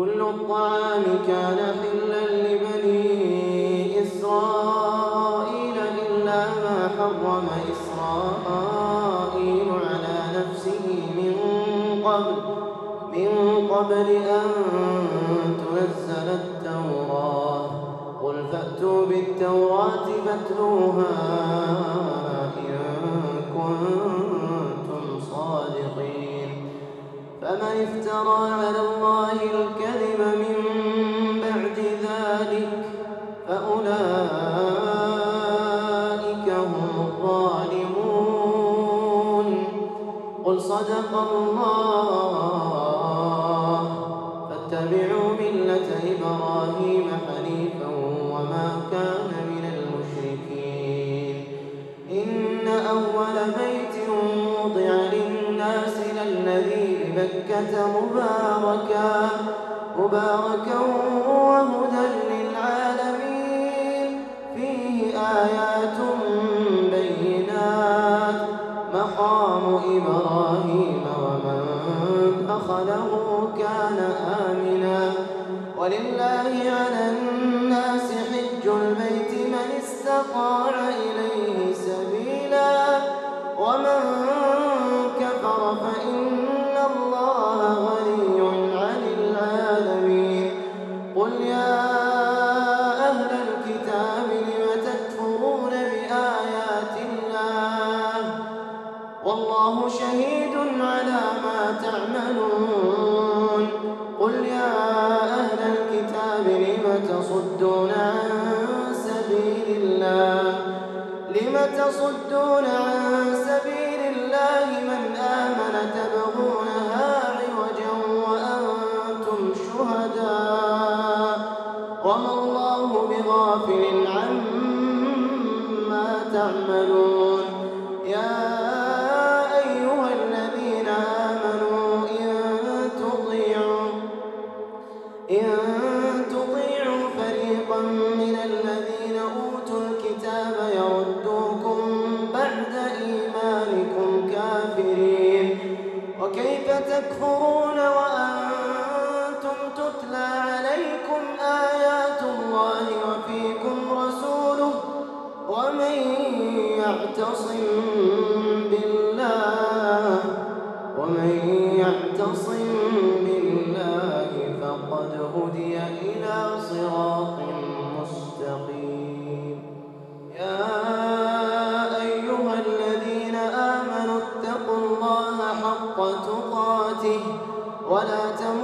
كل الطعام كان حلا لبني إسرائيل إلا ما حرم إسرائيل على نفسه من قبل أن تنزل التوراة. قل فأتوا بالتوراة فاتلوها إن كنتم صادقين. فمن افترى على الله الكذب من بعد ذلك فأولئك هم الظالمون. قل صدق الله فاتبعوا ملة إبراهيم حنيفا وما كان من المشركين. إن أول بيت وضع للناس للذي ببكة مباركا وهدى للعالمين. فيه آيات بينات مقام إبراهيم ومن دخله كان آمنا. ولله على الناس حج البيت من استطاع إليه سبيلا ومن كفر فإن الله غني عن العالمين. قل يا أهل الكتاب لم تكفرون بآيات الله والله شهيد على ما تعملون. قل يا أهل الكتاب لم تصدون عن سبيل الله من آمن تبغونها عوجا وأنتم شهداء وما الله بغافل عما تعملون. يا أيها الذين آمنوا إن تطيعوا فريقا من الذين أوتوا الكتاب يردوكم بعد إيمانكم كافرين. وكيف تكفرون وأنتم تتلى عليكم آيات الله وفيكم رسوله ومن يعتصم بالله فقد هدي إلى صراط مستقيم. يا أيها الذين آمنوا اتقوا الله حق تقاته ولا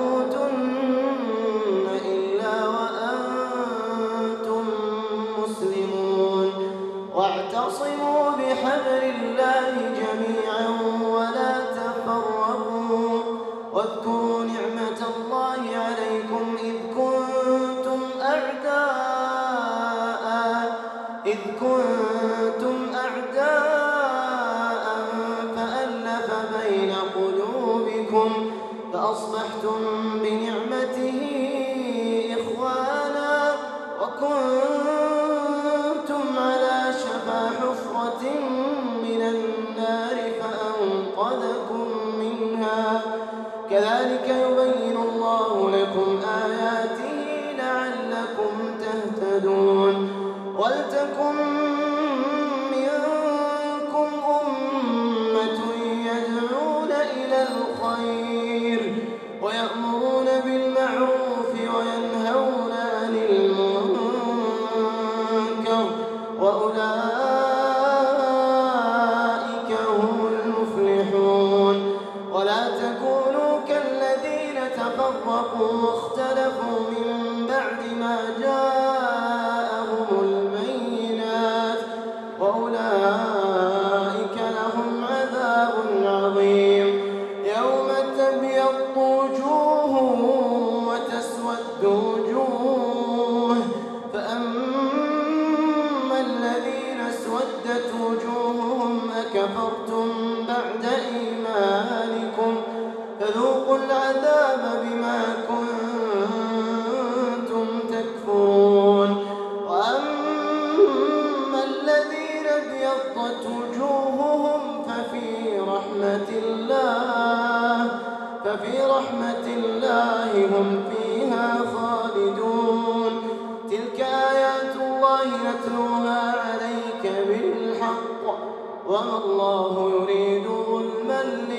تموتن إلا وأنتم مسلمون. واعتصموا بحبل الله جميعا ولا تفرقوا. واذكروا نعمة الله عليكم إذ كنتم أعداء فألف بين قلوبكم فأصبحتم بنعمته إخوانا وكنتم على شفا حفرة من النار فأنقذكم منها. كذلك يبين الله لكم آياته لعلكم تهتدون. ولتكن منكم أمة يدعون إلى الخير ويأمرون بالمعروف وينهون عن المنكر وأولئك هم المفلحون. ولا تكونوا كالذين تفرقوا واختلفوا من بعد ما جاءهم البينات وأولئك لهم عذاب عظيم. يوم تبيض وجوه وتسود وجوه فأما الذين اسودت وجوههم أكفرتم بعد إيمانكم فذوقوا العذاب بما كنتم تكفرون. وأما الذين ابيضت وجوههم ففي رحمة الله هم فيها فيها خالدون. تلك آيات الله نتلوها عليك بالحق وما الله يريد ظلما